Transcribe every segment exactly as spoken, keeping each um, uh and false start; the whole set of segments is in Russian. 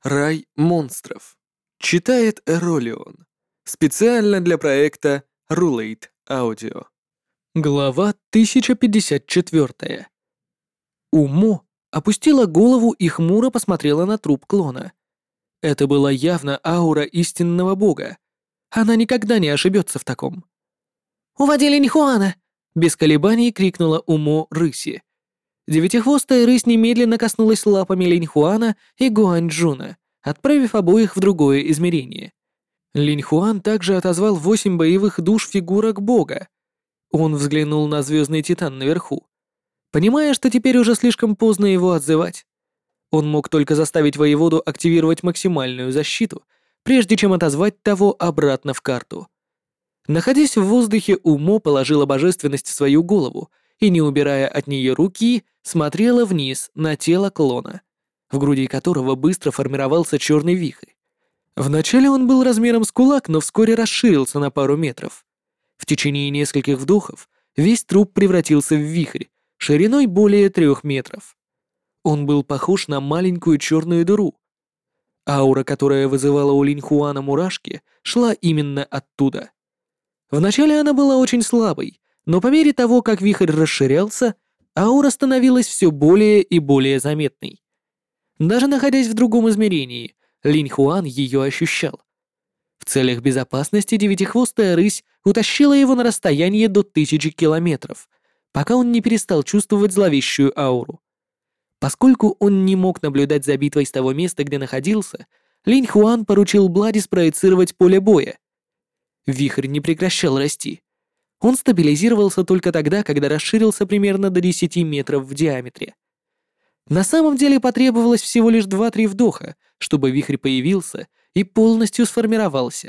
Рай монстров. Читает Эролион. Специально для проекта Rulate Audio. Глава тысяча пятьдесят четыре. Умо опустила голову и хмуро посмотрела на труп клона. Это была явно аура истинного бога. Она никогда не ошибется в таком. «Уводи Линьхуана!» — без колебаний крикнула Умо рыси. Девятихвостая рысь немедленно коснулась лапами Линьхуана и Гуанчжуна, отправив обоих в другое измерение. Линьхуан также отозвал восемь боевых душ фигурок бога. Он взглянул на звездный титан наверху, понимая, что теперь уже слишком поздно его отзывать. Он мог только заставить воеводу активировать максимальную защиту, прежде чем отозвать того обратно в карту. Находясь в воздухе, Умо положила божественность в свою голову и, не убирая от нее руки, смотрела вниз на тело клона, в груди которого быстро формировался черный вихрь. Вначале он был размером с кулак, но вскоре расширился на пару метров. В течение нескольких вдохов весь труп превратился в вихрь, шириной более трех метров. Он был похож на маленькую черную дыру. Аура, которая вызывала у Линьхуана мурашки, шла именно оттуда. Вначале она была очень слабой, но по мере того, как вихрь расширялся, аура становилась все более и более заметной. Даже находясь в другом измерении, Линьхуан ее ощущал. В целях безопасности девятихвостая рысь утащила его на расстояние до тысячи километров, пока он не перестал чувствовать зловещую ауру. Поскольку он не мог наблюдать за битвой с того места, где находился, Линьхуан поручил Блади спроецировать поле боя. Вихрь не прекращал расти. Он стабилизировался только тогда, когда расширился примерно до десяти метров в диаметре. На самом деле потребовалось всего лишь два-три вдоха, чтобы вихрь появился и полностью сформировался.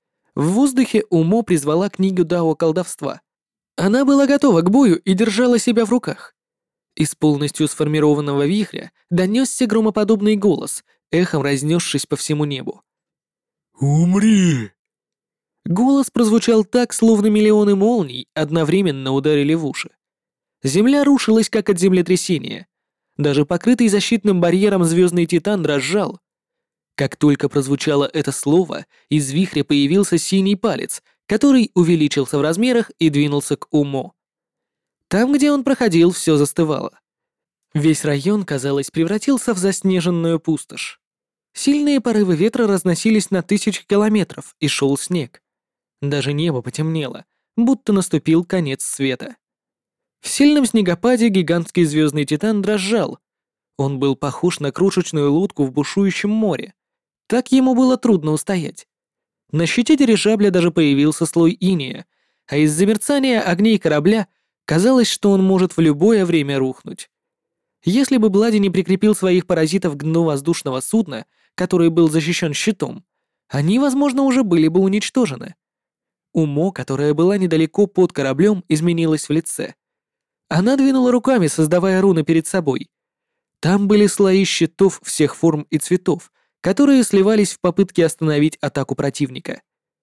В воздухе Умо призвала книгу Дао колдовства. Она была готова к бою и держала себя в руках. Из полностью сформированного вихря донесся громоподобный голос, эхом разнесшись по всему небу. «Умри!» Голос прозвучал так, словно миллионы молний одновременно ударили в уши. Земля рушилась, как от землетрясения. Даже покрытый защитным барьером звездный титан дрожал. Как только прозвучало это слово, из вихря появился синий палец, который увеличился в размерах и двинулся к Умо. Там, где он проходил, все застывало. Весь район, казалось, превратился в заснеженную пустошь. Сильные порывы ветра разносились на тысячи километров, и шел снег. Даже небо потемнело, будто наступил конец света. В сильном снегопаде гигантский звездный титан дрожал. Он был похож на крошечную лодку в бушующем море. Так ему было трудно устоять. На щите дирижабля даже появился слой инея, а из-за мерцания огней корабля казалось, что он может в любое время рухнуть. Если бы Блади не прикрепил своих паразитов к дну воздушного судна, который был защищен щитом, они, возможно, уже были бы уничтожены. Умо, которая была недалеко под кораблем, изменилась в лице. Она двинула руками, создавая руны перед собой. Там были слои щитов всех форм и цветов, которые сливались в попытке остановить атаку противника.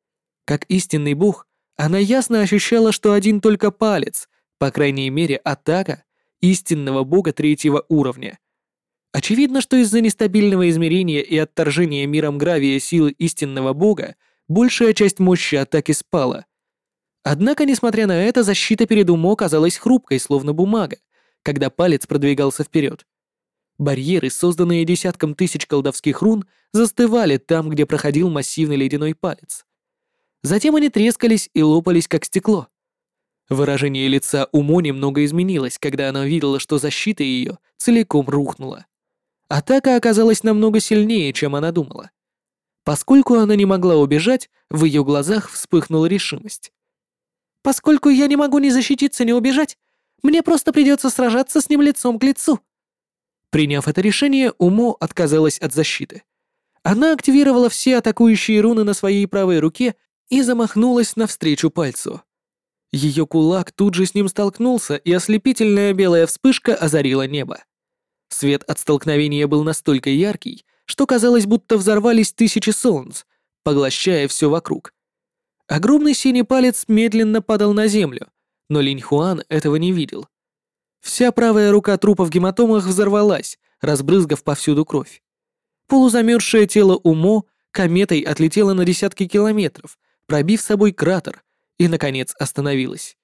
Как истинный бог, она ясно ощущала, что один только палец, по крайней мере, атака истинного бога третьего уровня. Очевидно, что из-за нестабильного измерения и отторжения миром гравия силы истинного бога большая часть мощи атаки спала. Однако, несмотря на это, защита перед Умо казалась хрупкой, словно бумага, когда палец продвигался вперед. Барьеры, созданные десятком тысяч колдовских рун, застывали там, где проходил массивный ледяной палец. Затем они трескались и лопались, как стекло. Выражение лица Умо немного изменилось, когда она увидела, что защита ее целиком рухнула. Атака оказалась намного сильнее, чем она думала. Поскольку она не могла убежать, в ее глазах вспыхнула решимость. «Поскольку я не могу ни защититься, ни убежать, мне просто придется сражаться с ним лицом к лицу». Приняв это решение, Умо отказалась от защиты. Она активировала все атакующие руны на своей правой руке и замахнулась навстречу пальцу. Ее кулак тут же с ним столкнулся, и ослепительная белая вспышка озарила небо. Свет от столкновения был настолько яркий, что казалось, будто взорвались тысячи солнц, поглощая все вокруг. Огромный синий палец медленно падал на землю, но Линьхуан этого не видел. Вся правая рука трупа в гематомах взорвалась, разбрызгав повсюду кровь. Полузамерзшее тело Умо кометой отлетело на десятки километров, пробив собой кратер, и, наконец, остановилось.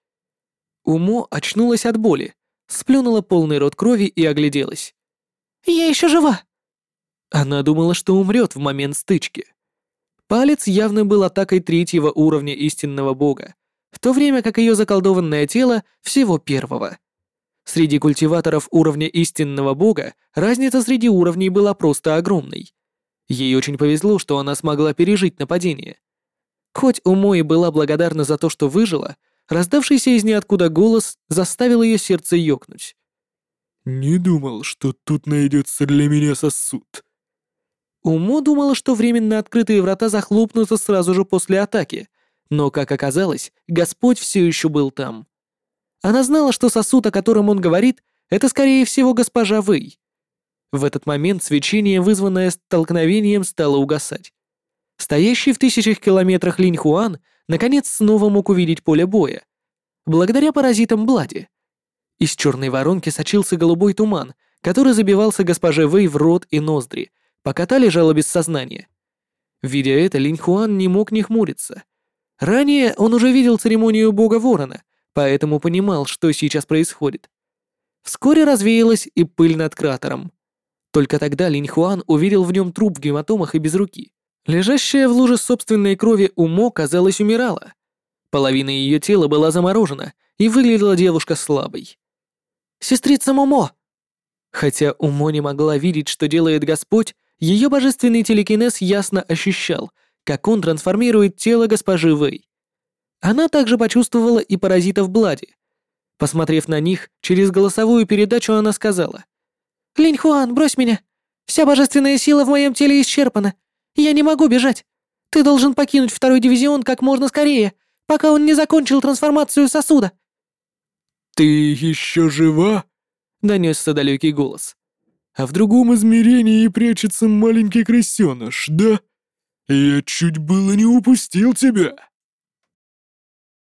Умо очнулась от боли, сплюнула полный рот крови и огляделась. «Я еще жива!» Она думала, что умрет в момент стычки. Палец явно был атакой третьего уровня истинного бога, в то время как ее заколдованное тело всего первого. Среди культиваторов уровня истинного бога разница среди уровней была просто огромной. Ей очень повезло, что она смогла пережить нападение. Хоть Умои была благодарна за то, что выжила, раздавшийся из ниоткуда голос заставил ее сердце ёкнуть. «Не думал, что тут найдется для меня сосуд». Умо думала, что временно открытые врата захлопнутся сразу же после атаки, но, как оказалось, Господь все еще был там. Она знала, что сосуд, о котором он говорит, это, скорее всего, госпожа Вэй. В этот момент свечение, вызванное столкновением, стало угасать. Стоящий в тысячах километрах Линь Хуан наконец снова мог увидеть поле боя. Благодаря паразитам Блади. Из черной воронки сочился голубой туман, который забивался госпоже Вэй в рот и ноздри, пока та лежала без сознания. Видя это, Линь Хуан не мог не хмуриться. Ранее он уже видел церемонию бога Ворона, поэтому понимал, что сейчас происходит. Вскоре развеялась и пыль над кратером. Только тогда Линь Хуан увидел в нем труп в гематомах и без руки. Лежащая в луже собственной крови Умо, казалось, умирала. Половина ее тела была заморожена, и выглядела девушка слабой. «Сестрица Момо!» Хотя Умо не могла видеть, что делает Господь, ее божественный телекинез ясно ощущал, как он трансформирует тело госпожи Вэй. Она также почувствовала и паразитов Блади. Посмотрев на них, через голосовую передачу она сказала: «Линь Хуан, брось меня! Вся божественная сила в моем теле исчерпана. Я не могу бежать. Ты должен покинуть второй дивизион как можно скорее, пока он не закончил трансформацию сосуда». «Ты еще жива?» — донесся далекий голос. «А в другом измерении прячется маленький крысеныш, да? Я чуть было не упустил тебя».